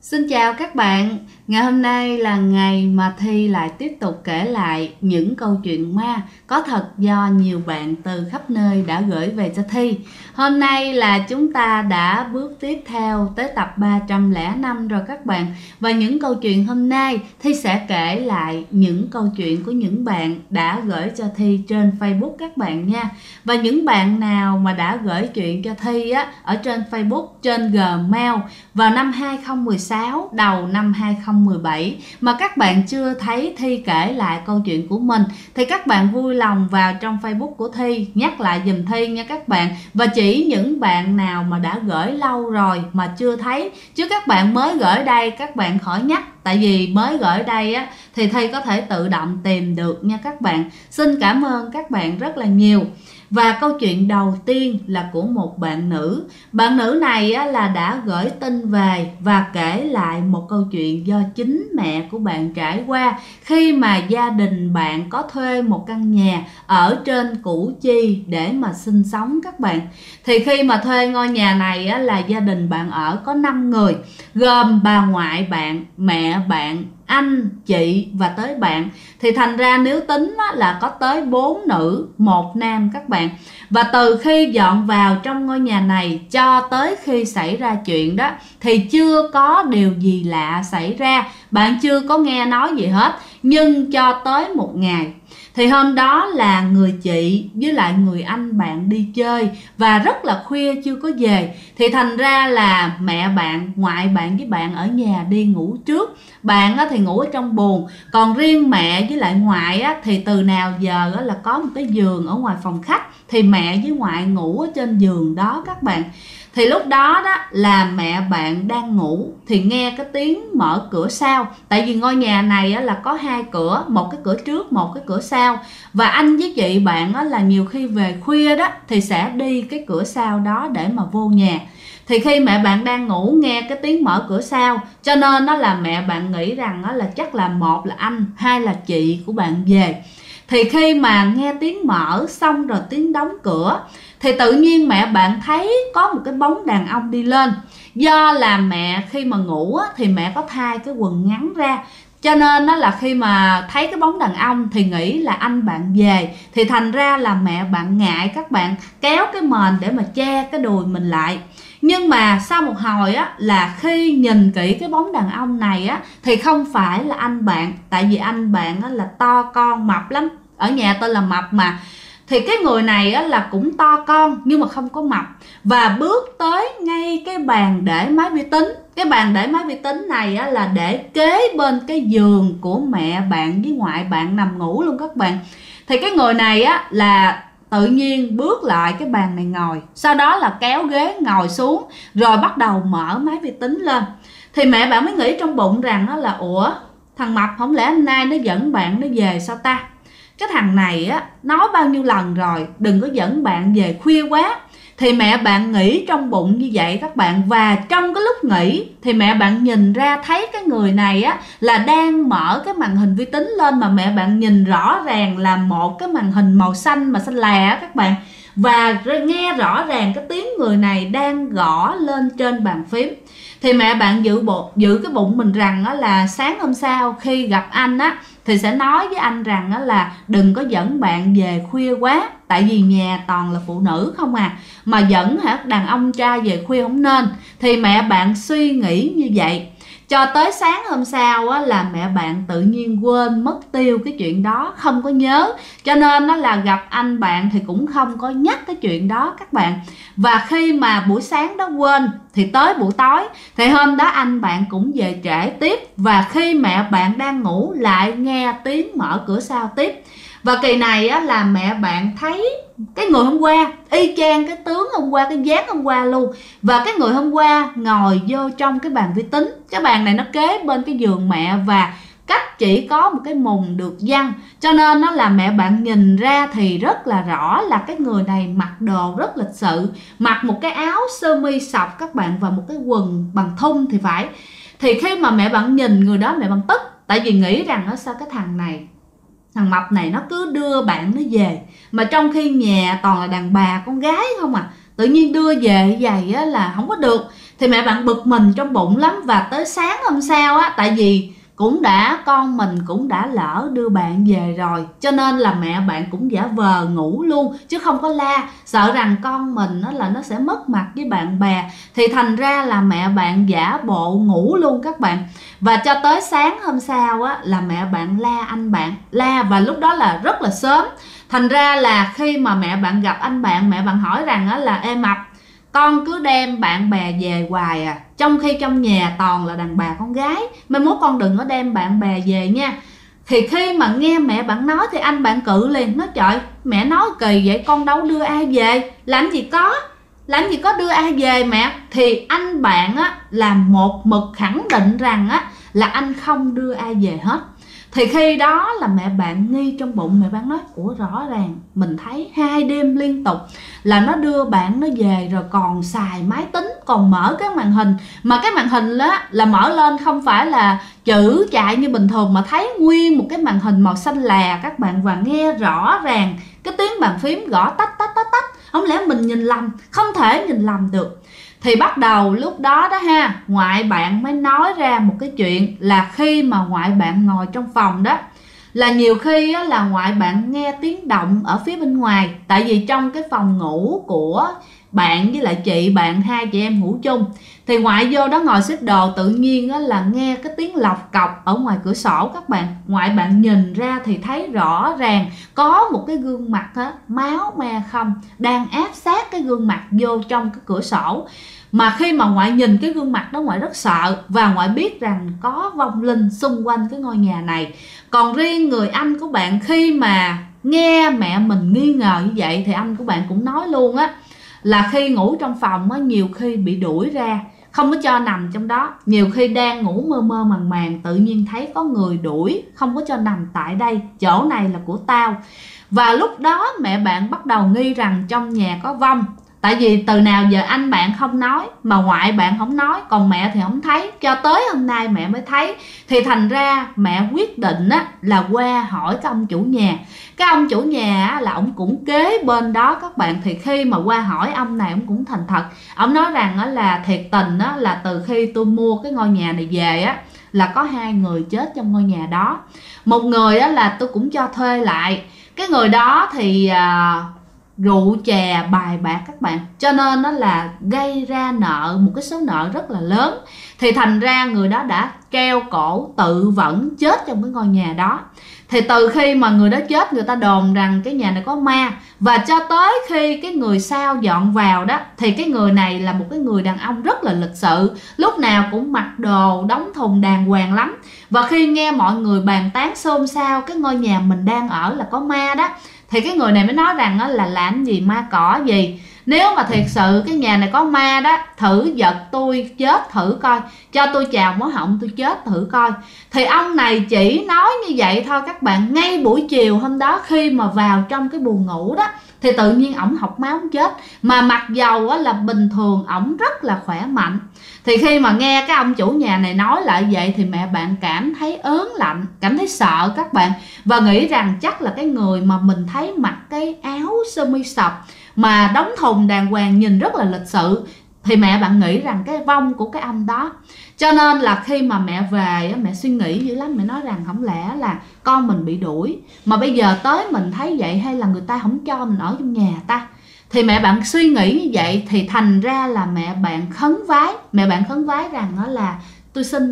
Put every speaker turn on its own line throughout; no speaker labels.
Xin chào các bạn, ngày hôm nay là ngày mà Thi lại tiếp tục kể lại những câu chuyện ma có thật do nhiều bạn từ khắp nơi đã gửi về cho Thi. Hôm nay là chúng ta đã bước tiếp theo tới tập 305 rồi các bạn. Và những câu chuyện hôm nay Thi sẽ kể lại những câu chuyện của những bạn đã gửi cho Thi trên Facebook các bạn nha. Và những bạn nào mà đã gửi chuyện cho Thi ở trên Facebook, trên Gmail vào năm 2016, đầu năm 2017 mà các bạn chưa thấy Thi kể lại câu chuyện của mình thì các bạn vui lòng vào trong Facebook của Thi nhắc lại giùm Thi nha các bạn. Và chỉ những bạn nào mà đã gửi lâu rồi mà chưa thấy, chứ các bạn mới gửi đây các bạn khỏi nhắc, tại vì mới gửi đây thì Thi có thể tự động tìm được nha các bạn. Xin cảm ơn các bạn rất là nhiều. Và câu chuyện đầu tiên là của một bạn nữ. Bạn nữ này là đã gửi tin về và kể lại một câu chuyện do chính mẹ của bạn trải qua khi mà gia đình bạn có thuê một căn nhà ở trên Củ Chi để mà sinh sống các bạn. Thì khi mà thuê ngôi nhà này là gia đình bạn ở có 5 người, gồm bà ngoại bạn, mẹ bạn, anh, chị và tới bạn. Thì thành ra nếu tính là có tới 4 nữ, 1 nam các bạn. Và từ khi dọn vào trong ngôi nhà này cho tới khi xảy ra chuyện đó thì chưa có điều gì lạ xảy ra, bạn chưa có nghe nói gì hết. Nhưng cho tới một ngày thì hôm đó là người chị với lại người anh bạn đi chơi và rất là khuya chưa có về. Thì thành ra là mẹ bạn, ngoại bạn với bạn ở nhà đi ngủ trước. Bạn thì ngủ ở trong buồng, còn riêng mẹ với lại ngoại thì từ nào giờ là có một cái giường ở ngoài phòng khách, thì mẹ với ngoại ngủ ở trên giường đó các bạn. Thì lúc đó là mẹ bạn đang ngủ thì nghe cái tiếng mở cửa sau. Tại vì ngôi nhà này là có 2 cửa, một cái cửa trước, một cái cửa sau. Và anh với chị bạn là nhiều khi về khuya đó thì sẽ đi cái cửa sau đó để mà vô nhà. Thì khi mẹ bạn đang ngủ nghe cái tiếng mở cửa sau, cho nên là mẹ bạn nghĩ rằng là chắc là một là anh, hai là chị của bạn về. Thì khi mà nghe tiếng mở xong rồi tiếng đóng cửa thì tự nhiên mẹ bạn thấy có một cái bóng đàn ông đi lên. Do là mẹ khi mà ngủ thì mẹ có thay cái quần ngắn ra, cho nên là khi mà thấy cái bóng đàn ông thì nghĩ là anh bạn về. Thì thành ra là mẹ bạn ngại các bạn, kéo cái mền để mà che cái đùi mình lại. Nhưng mà sau một hồi là khi nhìn kỹ cái bóng đàn ông này thì không phải là anh bạn. Tại vì anh bạn là to con mập lắm, ở nhà tên là Mập mà. Thì cái người này là cũng to con nhưng mà không có mập. Và bước tới ngay cái bàn để máy vi tính. Cái bàn để máy vi tính này là để kế bên cái giường của mẹ bạn với ngoại bạn nằm ngủ luôn các bạn. Thì cái người này là tự nhiên bước lại cái bàn này ngồi, sau đó là kéo ghế ngồi xuống rồi bắt đầu mở máy vi tính lên. Thì mẹ bạn mới nghĩ trong bụng rằng là ủa, thằng Mập không lẽ hôm nay nó dẫn bạn nó về sao ta? Cái thằng này nói bao nhiêu lần rồi đừng có dẫn bạn về khuya quá. Thì mẹ bạn nghĩ trong bụng như vậy các bạn. Và trong cái lúc nghĩ thì mẹ bạn nhìn ra thấy cái người này là đang mở cái màn hình vi tính lên, mà mẹ bạn nhìn rõ ràng là một cái màn hình màu xanh mà xanh lè các bạn. Và nghe rõ ràng cái tiếng người này đang gõ lên trên bàn phím. Thì mẹ bạn giữ cái bụng mình rằng là sáng hôm sau khi gặp anh thì sẽ nói với anh rằng là đừng có dẫn bạn về khuya quá. Tại vì nhà toàn là phụ nữ không mà dẫn đàn ông trai về khuya không nên. Thì mẹ bạn suy nghĩ như vậy. Cho tới sáng hôm sau là mẹ bạn tự nhiên quên mất tiêu cái chuyện đó, không có nhớ. Cho nên là gặp anh bạn thì cũng không có nhắc cái chuyện đó các bạn. Và khi mà buổi sáng đó quên thì tới buổi tối thì hôm đó anh bạn cũng về trễ tiếp. Và khi mẹ bạn đang ngủ lại nghe tiếng mở cửa sau tiếp. Và kỳ này là mẹ bạn thấy cái người hôm qua y chang cái tướng hôm qua, cái dáng hôm qua luôn. Và cái người hôm qua ngồi vô trong cái bàn vi tính. Cái bàn này nó kế bên cái giường mẹ và cách chỉ có một cái mùng được văng. Cho nên là mẹ bạn nhìn ra thì rất là rõ là cái người này mặc đồ rất lịch sự, mặc một cái áo sơ mi sọc các bạn và một cái quần bằng thun thì phải. Thì khi mà mẹ bạn nhìn người đó mẹ bạn tức. Tại vì nghĩ rằng sao cái thằng Mập này nó cứ đưa bạn nó về, mà trong khi nhà toàn là đàn bà con gái không tự nhiên đưa về vậy là không có được. Thì mẹ bạn bực mình trong bụng lắm. Và tới sáng hôm sau á, tại vì con mình cũng đã lỡ đưa bạn về rồi, cho nên là mẹ bạn cũng giả vờ ngủ luôn chứ không có la, sợ rằng con mình nó sẽ mất mặt với bạn bè. Thì thành ra là mẹ bạn giả bộ ngủ luôn các bạn. Và cho tới sáng hôm sau á, là mẹ bạn la anh bạn, la, và lúc đó là rất là sớm. Thành ra là khi mà mẹ bạn gặp anh bạn, mẹ bạn hỏi rằng á, là em Mập, con cứ đem bạn bè về hoài à, trong khi trong nhà toàn là đàn bà con gái, mai mốt con đừng có đem bạn bè về nha. Thì khi mà nghe mẹ bạn nói thì anh bạn cự liền, nói trời, mẹ nói kỳ vậy, con đâu đưa ai về, làm gì có đưa ai về mẹ. Thì anh bạn á là một mực khẳng định rằng á là anh không đưa ai về hết. Thì khi đó là mẹ bạn nghi trong bụng, mẹ bạn nói ủa, rõ ràng mình thấy 2 đêm liên tục là nó đưa bạn nó về, rồi còn xài máy tính, còn mở cái màn hình, mà cái màn hình đó là mở lên không phải là chữ chạy như bình thường, mà thấy nguyên một cái màn hình màu xanh lè các bạn, và nghe rõ ràng cái tiếng bàn phím gõ tách tách tách tách. Không lẽ mình nhìn lầm? Không thể nhìn lầm được. Thì bắt đầu lúc đó đó ha, ngoại bạn mới nói ra một cái chuyện là khi mà ngoại bạn ngồi trong phòng đó, là nhiều khi á, là ngoại bạn nghe tiếng động ở phía bên ngoài. Tại vì trong cái phòng ngủ của bạn với lại chị bạn, 2 chị em ngủ chung, thì ngoại vô đó ngồi xếp đồ, tự nhiên á, là nghe cái tiếng lọc cọc ở ngoài cửa sổ các bạn. Ngoại bạn nhìn ra thì thấy rõ ràng có một cái gương mặt á, máu me không, đang áp sát cái gương mặt vô trong cái cửa sổ. Mà khi mà ngoại nhìn cái gương mặt đó, ngoại rất sợ, và ngoại biết rằng có vong linh xung quanh cái ngôi nhà này. Còn riêng người anh của bạn, khi mà nghe mẹ mình nghi ngờ như vậy, thì anh của bạn cũng nói luôn á, là khi ngủ trong phòng á, nhiều khi bị đuổi ra, không có cho nằm trong đó. Nhiều khi đang ngủ mơ mơ màng màng, tự nhiên thấy có người đuổi, không có cho nằm tại đây, chỗ này là của tao. Và lúc đó mẹ bạn bắt đầu nghi rằng trong nhà có vong. Tại vì từ nào giờ anh bạn không nói, mà ngoại bạn không nói, còn mẹ thì không thấy, cho tới hôm nay mẹ mới thấy. Thì thành ra mẹ quyết định á, là qua hỏi cái ông chủ nhà. Cái ông chủ nhà á, là ông cũng kế bên đó các bạn. Thì khi mà qua hỏi ông này, ông cũng thành thật. Ông nói rằng á, là thiệt tình á, là từ khi tôi mua cái ngôi nhà này về á, là có 2 người chết trong ngôi nhà đó. Một người á, là tôi cũng cho thuê lại. Cái người đó thì rượu chè bài bạc các bạn, cho nên nó là gây ra nợ, một cái số nợ rất là lớn. Thì thành ra người đó đã treo cổ tự vẫn chết trong cái ngôi nhà đó. Thì từ khi mà người đó chết, người ta đồn rằng cái nhà này có ma. Và cho tới khi cái người sau dọn vào đó, thì cái người này là một cái người đàn ông rất là lịch sự, lúc nào cũng mặc đồ đóng thùng đàng hoàng lắm. Và khi nghe mọi người bàn tán xôn xao cái ngôi nhà mình đang ở là có ma đó, thì cái người này mới nói rằng là làm gì ma cỏ gì. Nếu mà thiệt sự cái nhà này có ma đó, thử giật tôi chết thử coi, cho tôi chào mó họng tôi chết thử coi. Thì ông này chỉ nói như vậy thôi các bạn. Ngay buổi chiều hôm đó, khi mà vào trong cái buồng ngủ đó, thì tự nhiên ổng học máu chết. Mà mặc dầu là bình thường ổng rất là khỏe mạnh. Thì khi mà nghe cái ông chủ nhà này nói lại vậy, thì mẹ bạn cảm thấy ớn lạnh, cảm thấy sợ các bạn. Và nghĩ rằng chắc là cái người mà mình thấy mặc cái áo sơ mi sọc mà đóng thùng đàng hoàng, nhìn rất là lịch sự, thì mẹ bạn nghĩ rằng cái vong của cái ông đó. Cho nên là khi mà mẹ về, mẹ suy nghĩ dữ lắm. Mẹ nói rằng không lẽ là con mình bị đuổi, mà bây giờ tới mình thấy vậy, hay là người ta không cho mình ở trong nhà ta. Thì mẹ bạn suy nghĩ như vậy, thì thành ra là mẹ bạn khấn vái. Mẹ bạn khấn vái rằng đó là tôi xin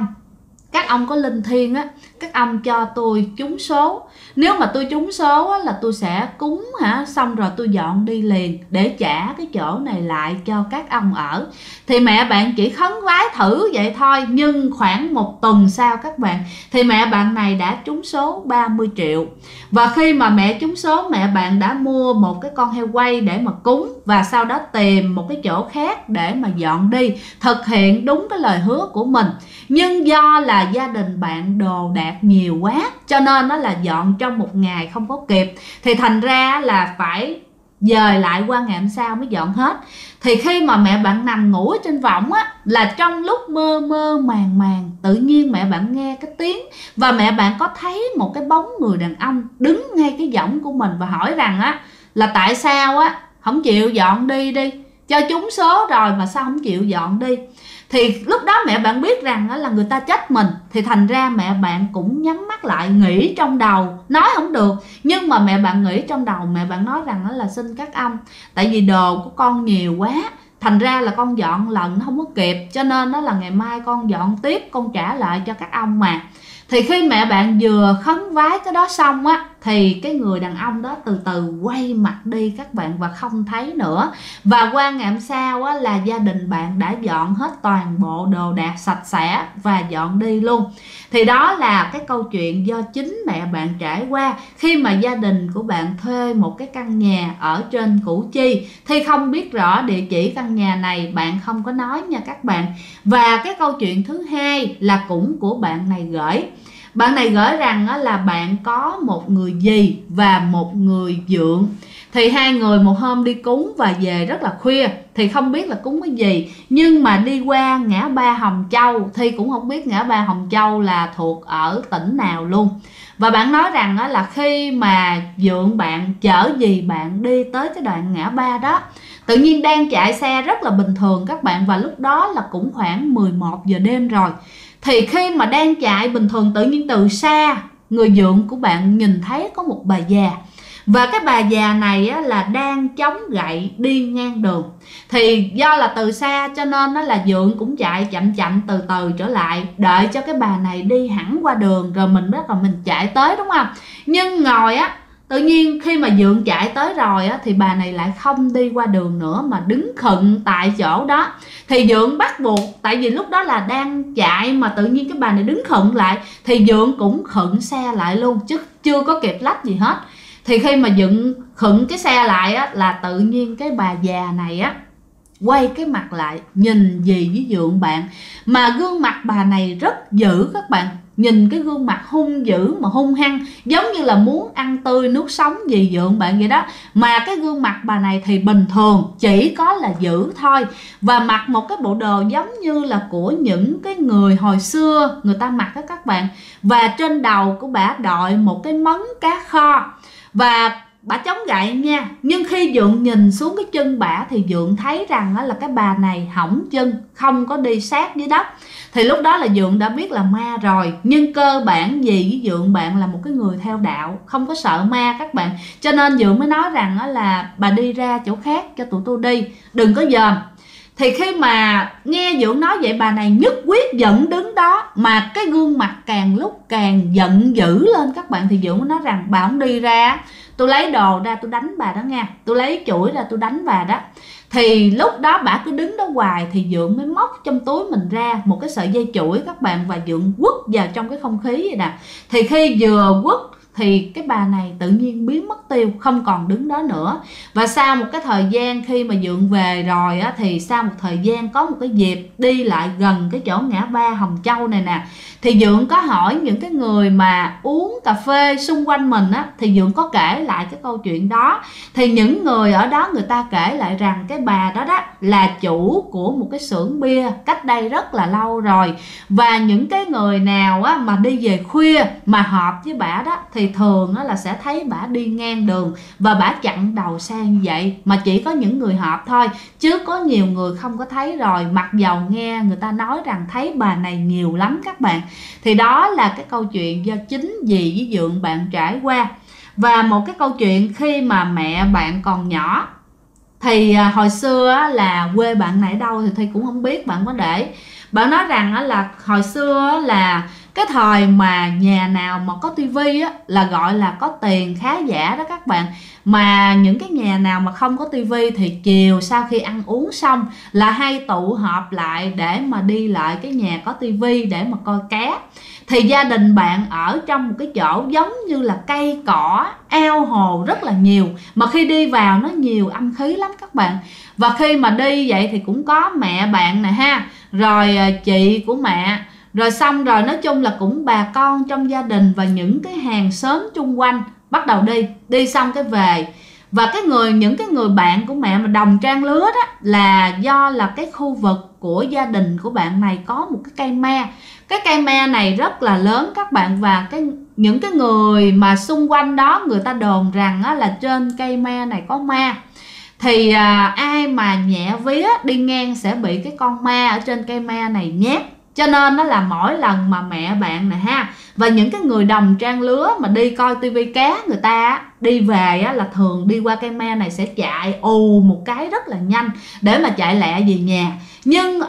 các ông có linh thiêng á, các ông cho tôi trúng số. Nếu mà tôi trúng số á, là tôi sẽ cúng xong rồi tôi dọn đi liền để trả cái chỗ này lại cho các ông ở. Thì mẹ bạn chỉ khấn vái thử vậy thôi. Nhưng khoảng 1 tuần sau các bạn, thì mẹ bạn này đã trúng số 30 triệu. Và khi mà mẹ trúng số, mẹ bạn đã mua một cái con heo quay để mà cúng, và sau đó tìm một cái chỗ khác để mà dọn đi, thực hiện đúng cái lời hứa của mình. Nhưng do là gia đình bạn đồ đạc nhiều quá, cho nên nó là dọn trong 1 ngày không có kịp. Thì thành ra là phải dời lại qua ngày hôm sau mới dọn hết. Thì khi mà mẹ bạn nằm ngủ ở trên võng á, là trong lúc mơ mơ màng màng, tự nhiên mẹ bạn nghe cái tiếng. Và mẹ bạn có thấy một cái bóng người đàn ông đứng ngay cái võng của mình, và hỏi rằng á là tại sao á không chịu dọn đi đi, cho trúng số rồi mà sao không chịu dọn đi. Thì lúc đó mẹ bạn biết rằng là người ta trách mình, thì thành ra mẹ bạn cũng nhắm mắt lại nghĩ trong đầu, nói không được, nhưng mà mẹ bạn nghĩ trong đầu, mẹ bạn nói rằng là xin các ông, tại vì đồ của con nhiều quá, thành ra là con dọn lần không có kịp, cho nên đó là ngày mai con dọn tiếp, con trả lại cho các ông mà. Thì khi mẹ bạn vừa khấn vái cái đó xong á, thì cái người đàn ông đó từ từ quay mặt đi các bạn, và không thấy nữa. Và qua ngày hôm sau á, là gia đình bạn đã dọn hết toàn bộ đồ đạc sạch sẽ và dọn đi luôn. Thì đó là cái câu chuyện do chính mẹ bạn trải qua khi mà gia đình của bạn thuê một cái căn nhà ở trên Củ Chi. Thì không biết rõ địa chỉ căn nhà này, bạn không có nói nha các bạn. Và cái câu chuyện thứ hai là cũng của bạn này gửi. Bạn này gửi rằng là bạn có một người dì và một người dượng. Thì hai người một hôm đi cúng và về rất là khuya. Thì không biết là cúng cái gì, nhưng mà đi qua ngã ba Hồng Châu. Thì cũng không biết ngã ba Hồng Châu là thuộc ở tỉnh nào luôn. Và bạn nói rằng là khi mà dượng bạn chở dì bạn đi tới cái đoạn ngã ba đó, tự nhiên đang chạy xe rất là bình thường các bạn. Và lúc đó là cũng khoảng 11 giờ đêm rồi. Thì khi mà đang chạy bình thường, tự nhiên từ xa người dượng của bạn nhìn thấy có một bà già. Và cái bà già này á, là đang chống gậy đi ngang đường. Thì do là từ xa cho nên á, là dượng cũng chạy chậm chậm từ từ trở lại, đợi cho cái bà này đi hẳn qua đường rồi mình bắt đầu mình chạy tới, đúng không? Nhưng ngồi á, tự nhiên khi mà dượng chạy tới rồi á, thì bà này lại không đi qua đường nữa mà đứng khựng tại chỗ đó. Thì dượng bắt buộc, tại vì lúc đó là đang chạy mà tự nhiên cái bà này đứng khựng lại, thì dượng cũng khựng xe lại luôn, chứ chưa có kịp lách gì hết. Thì khi mà dượng khựng cái xe lại á, là tự nhiên cái bà già này á quay cái mặt lại nhìn dì với dượng bạn. Mà gương mặt bà này rất dữ các bạn. Nhìn cái gương mặt hung dữ mà hung hăng, giống như là muốn ăn tươi nuốt sống dì dượng bạn vậy đó. Mà cái gương mặt bà này thì bình thường, chỉ có là dữ thôi. Và mặc một cái bộ đồ giống như là của những cái người hồi xưa người ta mặc đó các bạn. Và trên đầu của bà đội một cái mấn cá kho. Và bà chống gậy nha. Nhưng khi dượng nhìn xuống cái chân bả thì dượng thấy rằng là cái bà này hỏng chân, không có đi sát dưới đất. Thì lúc đó là dượng đã biết là ma rồi. Nhưng cơ bản dì với dượng bạn là một cái người theo đạo, không có sợ ma các bạn. Cho nên dượng mới nói rằng là bà đi ra chỗ khác cho tụi tôi đi, đừng có dòm. Thì khi mà nghe dượng nói vậy, bà này nhất quyết vẫn đứng đó, mà cái gương mặt càng lúc càng giận dữ lên các bạn. Thì dượng mới nói rằng bà không đi ra, tôi lấy đồ ra tôi đánh bà đó nha, tôi lấy chổi ra tôi đánh bà đó. Thì lúc đó bà cứ đứng đó hoài, thì dượng mới móc trong túi mình ra một cái sợi dây chổi các bạn, và dượng quất vào trong cái không khí vậy nè. Thì khi vừa quất thì cái bà này tự nhiên biến mất tiêu, không còn đứng đó nữa. Và sau một cái thời gian khi mà dượng về rồi á, thì sau một thời gian có một cái dịp đi lại gần cái chỗ ngã ba Hồng Châu này nè, thì dượng có hỏi những cái người mà uống cà phê xung quanh mình á, thì dượng có kể lại cái câu chuyện đó. Thì những người ở đó người ta kể lại rằng cái bà đó đó là chủ của một cái xưởng bia cách đây rất là lâu rồi. Và những cái người nào á mà đi về khuya mà họp với bả đó, thì thường á là sẽ thấy bả đi ngang đường và bả chặn đầu xe như vậy. Mà chỉ có những người họp thôi, chứ có nhiều người không có thấy rồi. Mặc dầu nghe người ta nói rằng thấy bà này nhiều lắm các bạn. Thì đó là cái câu chuyện do chính dì với dượng bạn trải qua. Và một cái câu chuyện khi mà mẹ bạn còn nhỏ. Thì hồi xưa là quê bạn này ở đâu thì Thi cũng không biết, bạn có để. Bạn nói rằng là hồi xưa là cái thời mà nhà nào mà có tivi á là gọi là có tiền khá giả đó các bạn. Mà những cái nhà nào mà không có tivi thì chiều sau khi ăn uống xong là hay tụ họp lại để mà đi lại cái nhà có tivi để mà coi cá. Thì gia đình bạn ở trong một cái chỗ giống như là cây cỏ, ao hồ rất là nhiều. Mà khi đi vào nó nhiều âm khí lắm các bạn. Và khi mà đi vậy thì cũng có mẹ bạn nè ha, rồi chị của mẹ, rồi xong rồi nói chung là cũng bà con trong gia đình và những cái hàng xóm chung quanh bắt đầu đi xong cái về. Và những cái người bạn của mẹ mà đồng trang lứa đó là do là cái khu vực của gia đình của bạn này có một cái cây me. Cái cây me này rất là lớn các bạn. Và những cái người mà xung quanh đó người ta đồn rằng là trên cây me này có ma. Thì ai mà nhẹ vía đi ngang sẽ bị cái con ma ở trên cây me này nhét. Cho nên nó là mỗi lần mà mẹ bạn nè ha, và những cái người đồng trang lứa mà đi coi tivi cá, người ta đi về là thường đi qua cây me này sẽ chạy ù một cái rất là nhanh để mà chạy lẹ về nhà. Nhưng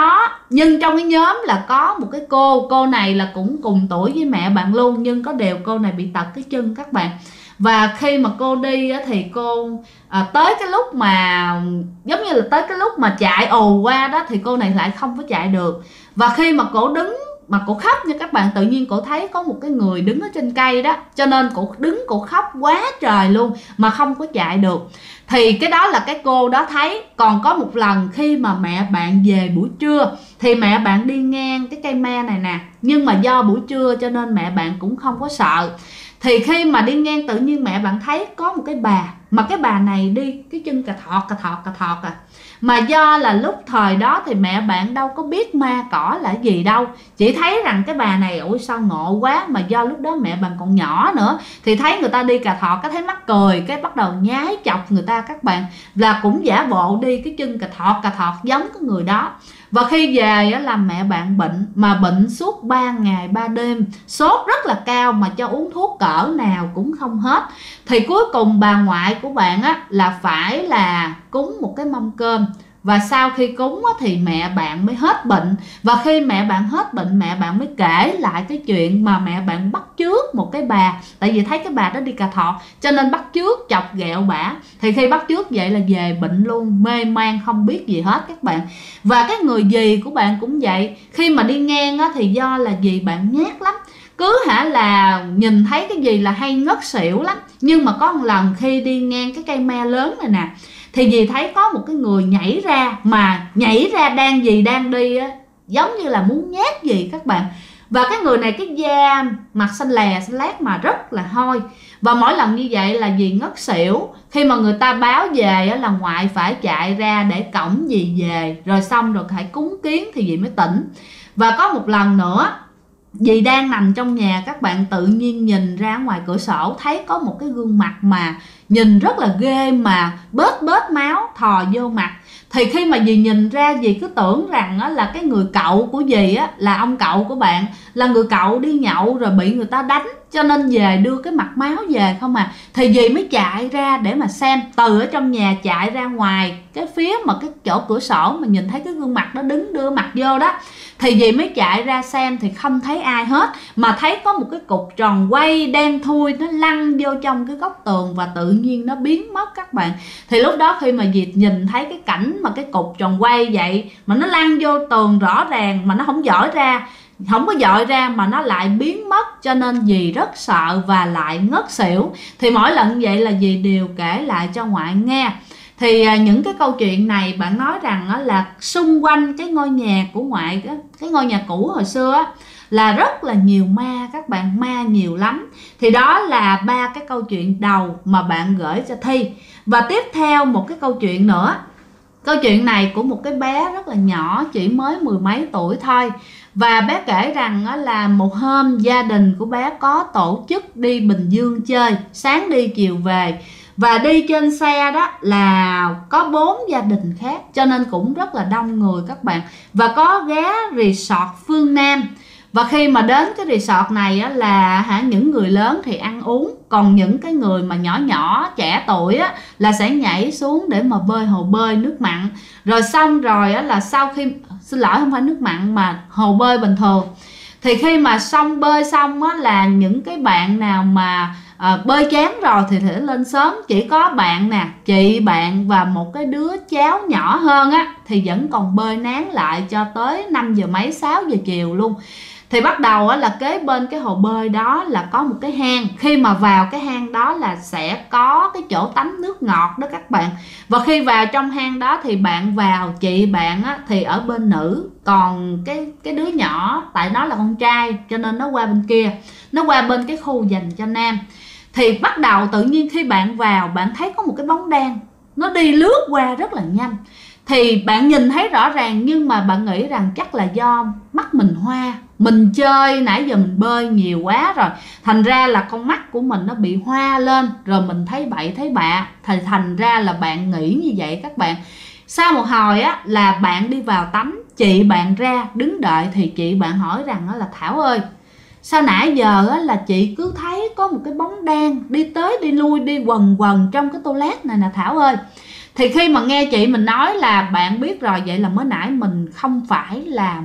trong cái nhóm là có một cái cô này là cũng cùng tuổi với mẹ bạn luôn, nhưng có điều cô này bị tật cái chân các bạn. Và khi mà cô đi thì cô tới cái lúc mà giống như là tới cái lúc mà chạy ù qua đó thì cô này lại không có chạy được. Và khi mà cổ đứng mà cổ khóc nha các bạn, tự nhiên cổ thấy có một cái người đứng ở trên cây đó, cho nên cổ đứng cổ khóc quá trời luôn mà không có chạy được. Thì cái đó là cái cô đó thấy. Còn có một lần khi mà mẹ bạn về buổi trưa thì mẹ bạn đi ngang cái cây me này nè, nhưng mà do buổi trưa cho nên mẹ bạn cũng không có sợ. Thì khi mà đi ngang tự nhiên mẹ bạn thấy có một cái bà, mà cái bà này đi cái chân cà thọt Mà do là lúc thời đó thì mẹ bạn đâu có biết ma cỏ là gì đâu, chỉ thấy rằng cái bà này ôi sao ngộ quá. Mà do lúc đó mẹ bạn còn nhỏ nữa thì thấy người ta đi cà thọt cái thấy mắc cười, cái bắt đầu nhái chọc người ta các bạn, là cũng giả bộ đi cái chân cà thọt giống cái người đó. Và khi về là mẹ bạn bệnh, mà bệnh suốt 3 ngày 3 đêm, sốt rất là cao mà cho uống thuốc cỡ nào cũng không hết. Thì cuối cùng bà ngoại của bạn là phải là cúng một cái mâm cơm. Và sau khi cúng thì mẹ bạn mới hết bệnh. Và khi mẹ bạn hết bệnh, mẹ bạn mới kể lại cái chuyện mà mẹ bạn bắt chước một cái bà. Tại vì thấy cái bà đó đi cà thọt cho nên bắt chước chọc ghẹo bả. Thì khi bắt chước vậy là về bệnh luôn, mê man không biết gì hết các bạn. Và cái người dì của bạn cũng vậy. Khi mà đi ngang thì do là dì bạn nhát lắm, cứ là nhìn thấy cái gì là hay ngất xỉu lắm. Nhưng mà có một lần khi đi ngang cái cây me lớn này nè, thì dì thấy có một cái người nhảy ra, mà nhảy ra đang đi giống như là muốn nhát gì các bạn. Và cái người này cái da mặt xanh lét mà rất là hôi. Và mỗi lần như vậy là dì ngất xỉu. Khi mà người ta báo về là ngoại phải chạy ra để cõng dì về, rồi xong rồi phải cúng kiến thì dì mới tỉnh. Và có một lần nữa dì đang nằm trong nhà các bạn, tự nhiên nhìn ra ngoài cửa sổ thấy có một cái gương mặt mà nhìn rất là ghê, mà bết máu thò vô mặt. Thì khi mà dì nhìn ra, dì cứ tưởng rằng là cái người cậu của dì là ông cậu của bạn, là người cậu đi nhậu rồi bị người ta đánh cho nên về đưa cái mặt máu về không à. Thì dì mới chạy ra để mà xem, từ ở trong nhà chạy ra ngoài cái phía mà cái chỗ cửa sổ mà nhìn thấy cái gương mặt đó đứng đưa mặt vô đó. Thì dì mới chạy ra xem thì không thấy ai hết, mà thấy có một cái cục tròn quay đen thui nó lăn vô trong cái góc tường và tự nhiên nó biến mất các bạn. Thì lúc đó khi mà dì nhìn thấy cái cảnh mà cái cục tròn quay vậy mà nó lăn vô tường rõ ràng mà nó không có dội ra mà nó lại biến mất, cho nên dì rất sợ và lại ngất xỉu. Thì mỗi lần vậy là dì đều kể lại cho ngoại nghe. Thì những cái câu chuyện này bạn nói rằng là xung quanh cái ngôi nhà của ngoại, cái ngôi nhà cũ hồi xưa là rất là nhiều ma các bạn, ma nhiều lắm. Thì đó là 3 cái câu chuyện đầu mà bạn gửi cho Thi. Và tiếp theo một cái câu chuyện nữa. Câu chuyện này của một cái bé rất là nhỏ, chỉ mới 10 mấy tuổi thôi. Và bé kể rằng là một hôm gia đình của bé có tổ chức đi Bình Dương chơi, sáng đi chiều về. Và đi trên xe đó là có 4 gia đình khác, cho nên cũng rất là đông người các bạn. Và có ghé resort Phương Nam. Và khi mà đến cái resort này là những người lớn thì ăn uống, còn những cái người mà nhỏ trẻ tuổi là sẽ nhảy xuống để mà bơi hồ bơi nước mặn. Rồi xong rồi là sau khi, xin lỗi không phải nước mặn mà hồ bơi bình thường. Thì khi mà bơi xong là những cái bạn nào mà bơi chán rồi thì thể lên sớm. Chỉ có bạn nè, chị bạn và một cái đứa cháu nhỏ hơn thì vẫn còn bơi nán lại cho tới 5 giờ mấy 6 giờ chiều luôn. Thì bắt đầu là kế bên cái hồ bơi đó là có một cái hang. Khi mà vào cái hang đó là sẽ có cái chỗ tắm nước ngọt đó các bạn. Và khi vào trong hang đó thì bạn vào, chị bạn thì ở bên nữ, còn cái đứa nhỏ tại nó là con trai cho nên nó qua bên kia, nó qua bên cái khu dành cho nam. Thì bắt đầu tự nhiên khi bạn vào, bạn thấy có một cái bóng đen nó đi lướt qua rất là nhanh. Thì bạn nhìn thấy rõ ràng, nhưng mà bạn nghĩ rằng chắc là do mắt mình hoa mình chơi nãy giờ mình bơi nhiều quá rồi, thành ra là con mắt của mình nó bị hoa lên, rồi mình thấy bậy thấy bạ, thì thành ra là bạn nghĩ như vậy các bạn. Sau một hồi á là bạn đi vào tắm, chị bạn ra đứng đợi thì chị bạn hỏi rằng là Thảo ơi, sao nãy giờ á là chị cứ thấy có một cái bóng đen đi tới đi lui, đi quần quần trong cái toilet này nè Thảo ơi. Thì khi mà nghe chị mình nói là bạn biết rồi, vậy là mới nãy mình không phải là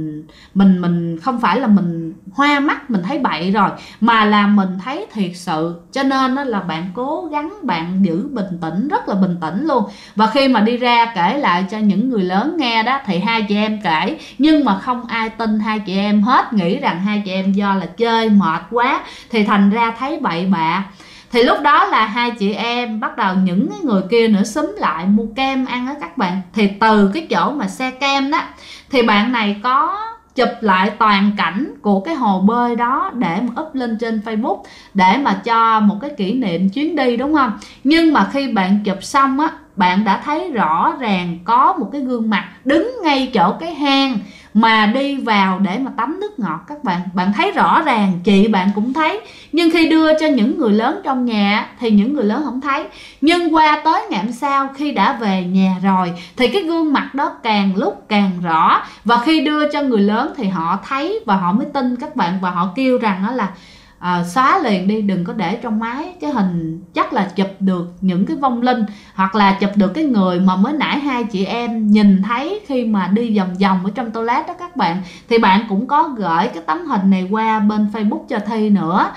mình không phải là mình hoa mắt mình thấy bậy rồi, mà là mình thấy thiệt sự. Cho nên đó là bạn cố gắng bạn giữ bình tĩnh, rất là bình tĩnh luôn. Và khi mà đi ra kể lại cho những người lớn nghe đó, thì hai chị em kể nhưng mà không ai tin hai chị em hết, nghĩ rằng hai chị em do là chơi mệt quá thì thành ra thấy bậy bạ. Thì lúc đó là hai chị em bắt đầu những người kia nữa xúm lại mua kem ăn á các bạn. Thì từ cái chỗ mà xe kem đó thì bạn này có chụp lại toàn cảnh của cái hồ bơi đó để mà up lên trên Facebook, để mà cho một cái kỷ niệm chuyến đi, đúng không? Nhưng mà khi bạn chụp xong á, bạn đã thấy rõ ràng có một cái gương mặt đứng ngay chỗ cái hang mà đi vào để mà tắm nước ngọt các bạn. Bạn thấy rõ ràng, chị bạn cũng thấy. Nhưng khi đưa cho những người lớn trong nhà thì những người lớn không thấy. Nhưng qua tới ngày hôm sau khi đã về nhà rồi thì cái gương mặt đó càng lúc càng rõ. Và khi đưa cho người lớn thì họ thấy và họ mới tin các bạn. Và họ kêu rằng đó là xóa liền đi, đừng có để trong máy cái hình, chắc là chụp được những cái vong linh, hoặc là chụp được cái người mà mới nãy hai chị em nhìn thấy khi mà đi vòng vòng ở trong toilet đó các bạn. Thì bạn cũng có gửi cái tấm hình này qua bên Facebook cho Thi nữa.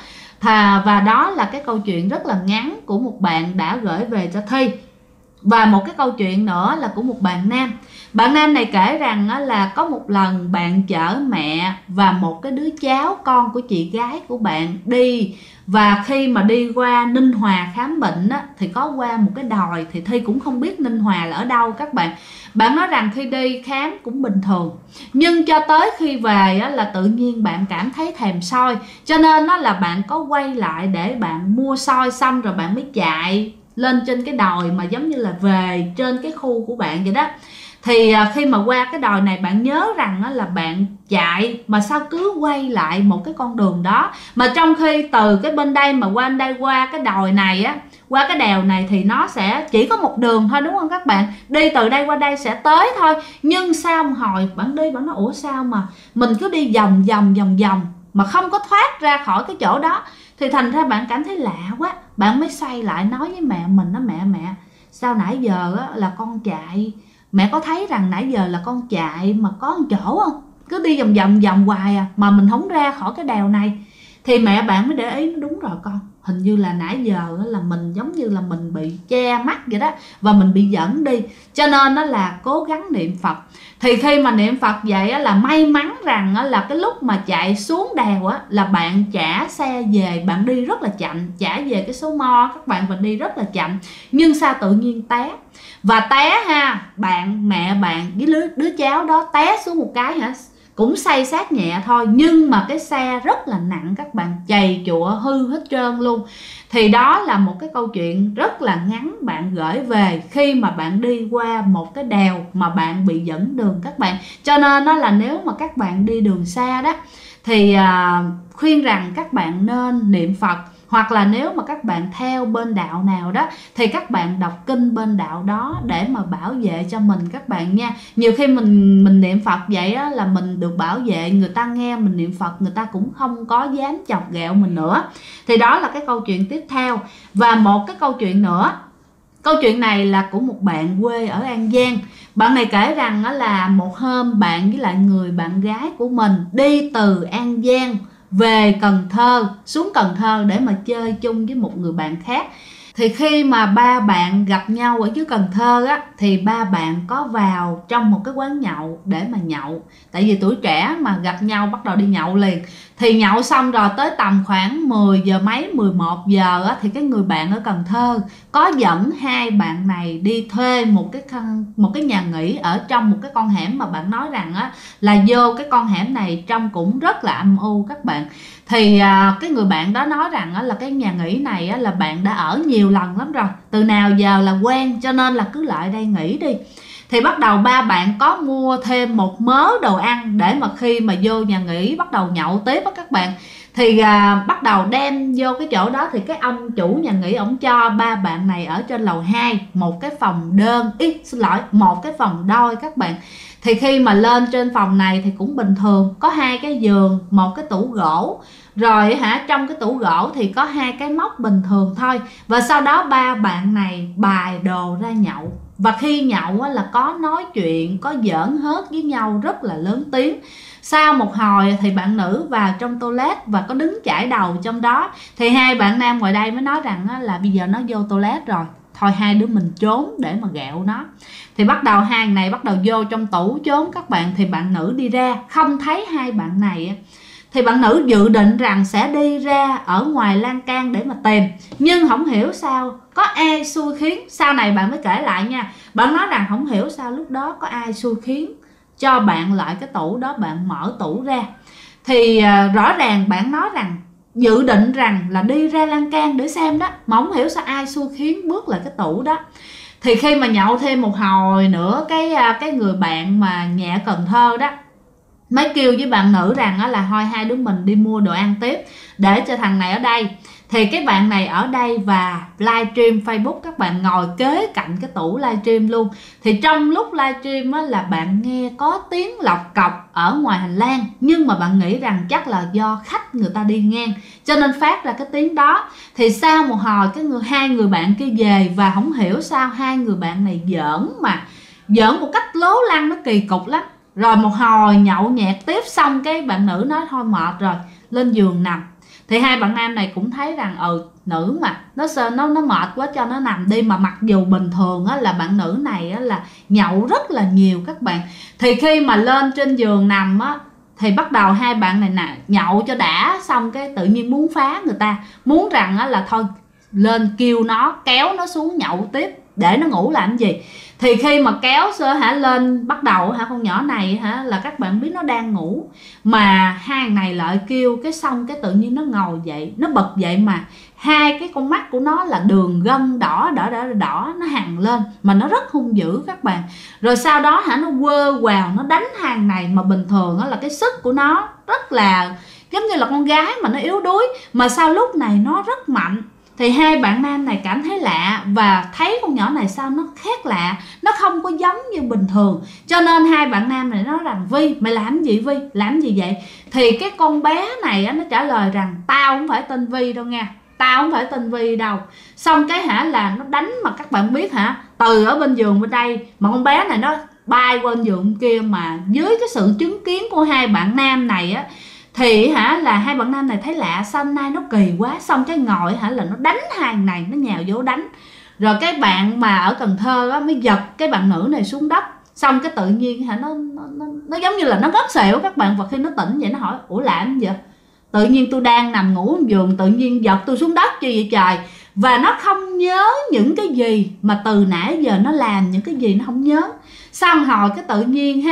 Và đó là cái câu chuyện rất là ngắn của một bạn đã gửi về cho Thi. Và một cái câu chuyện nữa là của một bạn nam. Bạn nam này kể rằng là có một lần bạn chở mẹ và một cái đứa cháu con của chị gái của bạn đi. Và khi mà đi qua Ninh Hòa khám bệnh thì có qua một cái đồi. Thì Thi cũng không biết Ninh Hòa là ở đâu các bạn. Bạn nói rằng khi đi khám cũng bình thường, nhưng cho tới khi về là tự nhiên bạn cảm thấy thèm xôi. Cho nên là bạn có quay lại để bạn mua xôi, xong rồi bạn mới chạy lên trên cái đồi mà giống như là về trên cái khu của bạn vậy đó. Thì khi mà qua cái đồi này bạn nhớ rằng là bạn chạy mà sao cứ quay lại một cái con đường đó. Mà trong khi từ cái bên đây mà qua đây, qua cái đồi này á, qua cái đèo này thì nó sẽ chỉ có một đường thôi, đúng không các bạn? Đi từ đây qua đây sẽ tới thôi. Nhưng sau một hồi bạn đi, bạn nói ủa sao mà mình cứ đi vòng vòng mà không có thoát ra khỏi cái chỗ đó. Thì thành ra bạn cảm thấy lạ quá, bạn mới xoay lại nói với mẹ mình đó, mẹ sao nãy giờ là con chạy, mẹ có thấy rằng nãy giờ là con chạy mà có một chỗ không, cứ đi vòng hoài mà mình không ra khỏi cái đèo này. Thì mẹ bạn mới để ý, đúng rồi con, hình như là nãy giờ là mình giống như là mình bị che mắt vậy đó, và mình bị dẫn đi, cho nên đó là cố gắng niệm Phật. Thì khi mà niệm Phật vậy là may mắn rằng là cái lúc mà chạy xuống đèo là bạn trả xe về, bạn đi rất là chậm, trả về cái số mo các bạn, và đi rất là chậm. Nhưng sao tự nhiên té, và té mẹ bạn với đứa cháu đó té xuống một cái cũng xây xát nhẹ thôi, nhưng mà cái xe rất là nặng các bạn, chày chụa hư hết trơn luôn. Thì đó là một cái câu chuyện rất là ngắn bạn gửi về khi mà bạn đi qua một cái đèo mà bạn bị dẫn đường các bạn. Cho nên đó là nếu mà các bạn đi đường xa đó thì khuyên rằng các bạn nên niệm Phật. Hoặc là nếu mà các bạn theo bên đạo nào đó thì các bạn đọc kinh bên đạo đó để mà bảo vệ cho mình các bạn nha. Nhiều khi mình niệm Phật vậy là mình được bảo vệ, người ta nghe mình niệm Phật người ta cũng không có dám chọc ghẹo mình nữa. Thì đó là cái câu chuyện tiếp theo. Và một cái câu chuyện nữa, câu chuyện này là của một bạn quê ở An Giang. Bạn này kể rằng là một hôm bạn với lại người bạn gái của mình đi từ An Giang về Cần Thơ, xuống Cần Thơ để mà chơi chung với một người bạn khác. Thì khi mà ba bạn gặp nhau ở dưới Cần Thơ thì ba bạn có vào trong một cái quán nhậu để mà nhậu. Tại vì tuổi trẻ mà gặp nhau bắt đầu đi nhậu liền. Thì nhậu xong rồi tới tầm khoảng 10 giờ mấy, 11 giờ thì cái người bạn ở Cần Thơ có dẫn hai bạn này đi thuê một cái nhà nghỉ ở trong một cái con hẻm mà bạn nói rằng là vô cái con hẻm này trông cũng rất là âm u các bạn. Thì cái người bạn đó nói rằng là cái nhà nghỉ này là bạn đã ở nhiều lần lắm rồi, từ nào giờ là quen, cho nên là cứ lại đây nghỉ đi. thì bắt đầu ba bạn có mua thêm một mớ đồ ăn để mà khi mà vô nhà nghỉ bắt đầu nhậu tiếp á các bạn. Thì bắt đầu đem vô cái chỗ đó, thì cái ông chủ nhà nghỉ ổng cho ba bạn này ở trên lầu 2 một cái phòng đơn, một cái phòng đôi các bạn. Thì khi mà lên trên phòng này thì cũng bình thường, có 2 cái giường, một cái tủ gỗ, rồi trong cái tủ gỗ thì có 2 cái móc bình thường thôi. Và sau đó ba bạn này bài đồ ra nhậu, và khi nhậu là có nói chuyện, có giỡn hớt với nhau rất là lớn tiếng. Sau một hồi thì bạn nữ vào trong toilet và có đứng chải đầu trong đó, thì hai bạn nam ngoài đây mới nói rằng là bây giờ nó vô toilet rồi, thôi hai đứa mình trốn để mà ghẹo nó. Thì bắt đầu hai này bắt đầu vô trong tủ trốn các bạn. Thì bạn nữ đi ra không thấy hai bạn này, thì bạn nữ dự định rằng sẽ đi ra ở ngoài lan can để mà tìm, nhưng không hiểu sao có ai xui khiến. Sau này bạn mới kể lại nha, bạn nói rằng không hiểu sao lúc đó có ai xui khiến cho bạn lại cái tủ đó, bạn mở tủ ra. Thì rõ ràng bạn nói rằng dự định rằng là đi ra lan can để xem đó, mà không hiểu sao ai xui khiến bước lại cái tủ đó. Thì khi mà nhậu thêm một hồi nữa, cái người bạn mà nhà Cần Thơ đó mới kêu với bạn nữ rằng là thôi hai đứa mình đi mua đồ ăn tiếp để cho thằng này ở đây. Thì cái bạn này ở đây và livestream Facebook, các bạn ngồi kế cạnh cái tủ livestream luôn. Thì trong lúc livestream là bạn nghe có tiếng lọc cọc ở ngoài hành lang, nhưng mà bạn nghĩ rằng chắc là do khách người ta đi ngang cho nên phát ra cái tiếng đó. Thì sau một hồi hai người bạn kia về, và không hiểu sao hai người bạn này giỡn một cách lố lăng, nó kỳ cục lắm. Rồi một hồi nhậu nhẹt tiếp xong, cái bạn nữ nói thôi mệt rồi, lên giường nằm. Thì hai bạn nam này cũng thấy rằng nữ mà nó mệt quá cho nó nằm đi. Mà mặc dù bình thường là bạn nữ này là nhậu rất là nhiều các bạn. Thì khi mà lên trên giường nằm thì bắt đầu hai bạn này nhậu cho đã xong, cái tự nhiên muốn phá người ta, muốn rằng là thôi lên kêu nó, kéo nó xuống nhậu tiếp để nó ngủ làm gì. Thì khi mà kéo lên bắt đầu con nhỏ này là các bạn biết nó đang ngủ, mà hai này lại kêu, cái xong cái tự nhiên nó ngồi dậy, nó bật dậy, mà hai cái con mắt của nó là đường gân đỏ nó hằn lên, mà nó rất hung dữ các bạn. Rồi sau đó nó quơ quào, nó đánh hàng này, mà bình thường là cái sức của nó rất là giống như là con gái mà nó yếu đuối, mà sau lúc này nó rất mạnh. Thì hai bạn nam này cảm thấy lạ và thấy con nhỏ này sao nó khác lạ, nó không có giống như bình thường. Cho nên hai bạn nam này nói rằng Vi, mày làm gì Vi, làm gì vậy? Thì cái con bé này nó trả lời rằng tao không phải tên Vi đâu nha, tao không phải tên Vi đâu. Xong cái là nó đánh, mà các bạn biết từ ở bên giường bên đây mà con bé này nó bay qua bên giường kia, mà dưới cái sự chứng kiến của hai bạn nam này thì là hai bạn nam này thấy lạ, sao nay nó kỳ quá. Xong cái ngồi là nó đánh hai này, nó nhào vô đánh. Rồi cái bạn mà ở Cần Thơ mới giật cái bạn nữ này xuống đất. Xong cái tự nhiên nó giống như là nó ngất xỉu các bạn. Và khi nó tỉnh vậy nó hỏi ủa làm gì vậy, tự nhiên tôi đang nằm ngủ trên giường tự nhiên giật tôi xuống đất chi vậy trời. Và nó không nhớ những cái gì, mà từ nãy giờ nó làm những cái gì nó không nhớ. Sau hồi cái tự nhiên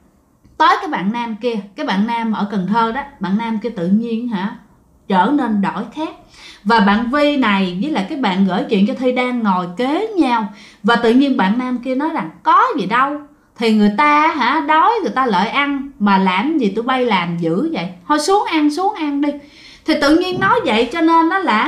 tới cái bạn nam kia, cái bạn nam ở Cần Thơ đó, bạn nam kia tự nhiên trở nên đổi khác. Và bạn Vi này với lại cái bạn gửi chuyện cho Thi đang ngồi kế nhau, và tự nhiên bạn nam kia nói rằng có gì đâu, thì người ta đói người ta lợi ăn, mà làm gì tụi bay làm dữ vậy, thôi xuống ăn đi. Thì tự nhiên nói vậy, cho nên nó là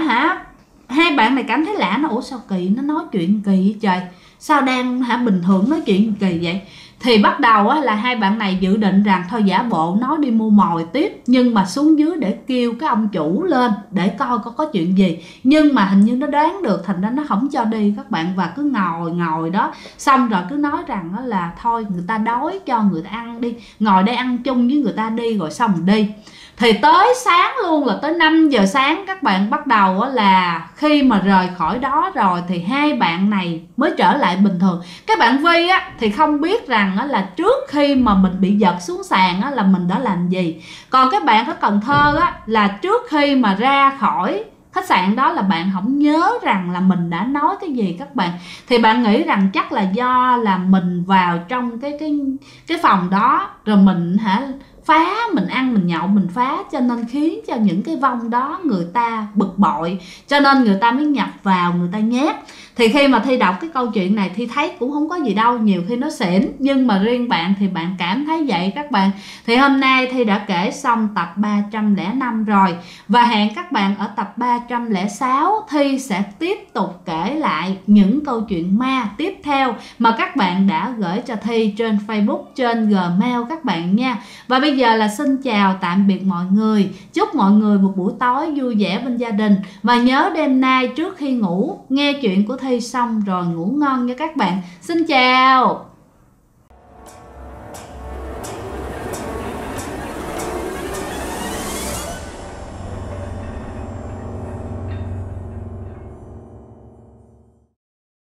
hai bạn này cảm thấy lạ, nó ủa sao kỳ, nó nói chuyện kỳ vậy trời, sao đang bình thường nói chuyện kỳ vậy. Thì bắt đầu là hai bạn này dự định rằng thôi giả bộ nó đi mua mồi tiếp, nhưng mà xuống dưới để kêu cái ông chủ lên để coi có chuyện gì. Nhưng mà hình như nó đoán được, thành ra nó không cho đi các bạn, và cứ ngồi đó. Xong rồi cứ nói rằng là thôi người ta đói cho người ta ăn đi, ngồi đây ăn chung với người ta đi, rồi xong rồi đi. Thì tới sáng luôn, là tới 5 giờ sáng các bạn, bắt đầu là khi mà rời khỏi đó rồi thì hai bạn này mới trở lại bình thường. Các bạn Vi thì không biết rằng là trước khi mà mình bị giật xuống sàn là mình đã làm gì. Còn các bạn ở Cần Thơ là trước khi mà ra khỏi khách sạn đó là bạn không nhớ rằng là mình đã nói cái gì các bạn. Thì bạn nghĩ rằng chắc là do là mình vào trong cái phòng đó, rồi mình phá, mình ăn mình nhậu mình phá, cho nên khiến cho những cái vong đó người ta bực bội, cho nên người ta mới nhập vào, người ta nhát. Thì khi mà Thi đọc cái câu chuyện này Thi thấy cũng không có gì đâu, nhiều khi nó xỉn, nhưng mà riêng bạn thì bạn cảm thấy vậy các bạn. Thì hôm nay Thi đã kể xong tập 305 rồi, và hẹn các bạn ở tập 306 Thi sẽ tiếp tục kể lại những câu chuyện ma tiếp theo mà các bạn đã gửi cho Thi trên Facebook, trên Gmail các bạn nha. Và bây giờ là xin chào tạm biệt mọi người, chúc mọi người một buổi tối vui vẻ bên gia đình, và nhớ đêm nay trước khi ngủ nghe chuyện của Thi xong rồi ngủ ngon nha các bạn. Xin chào.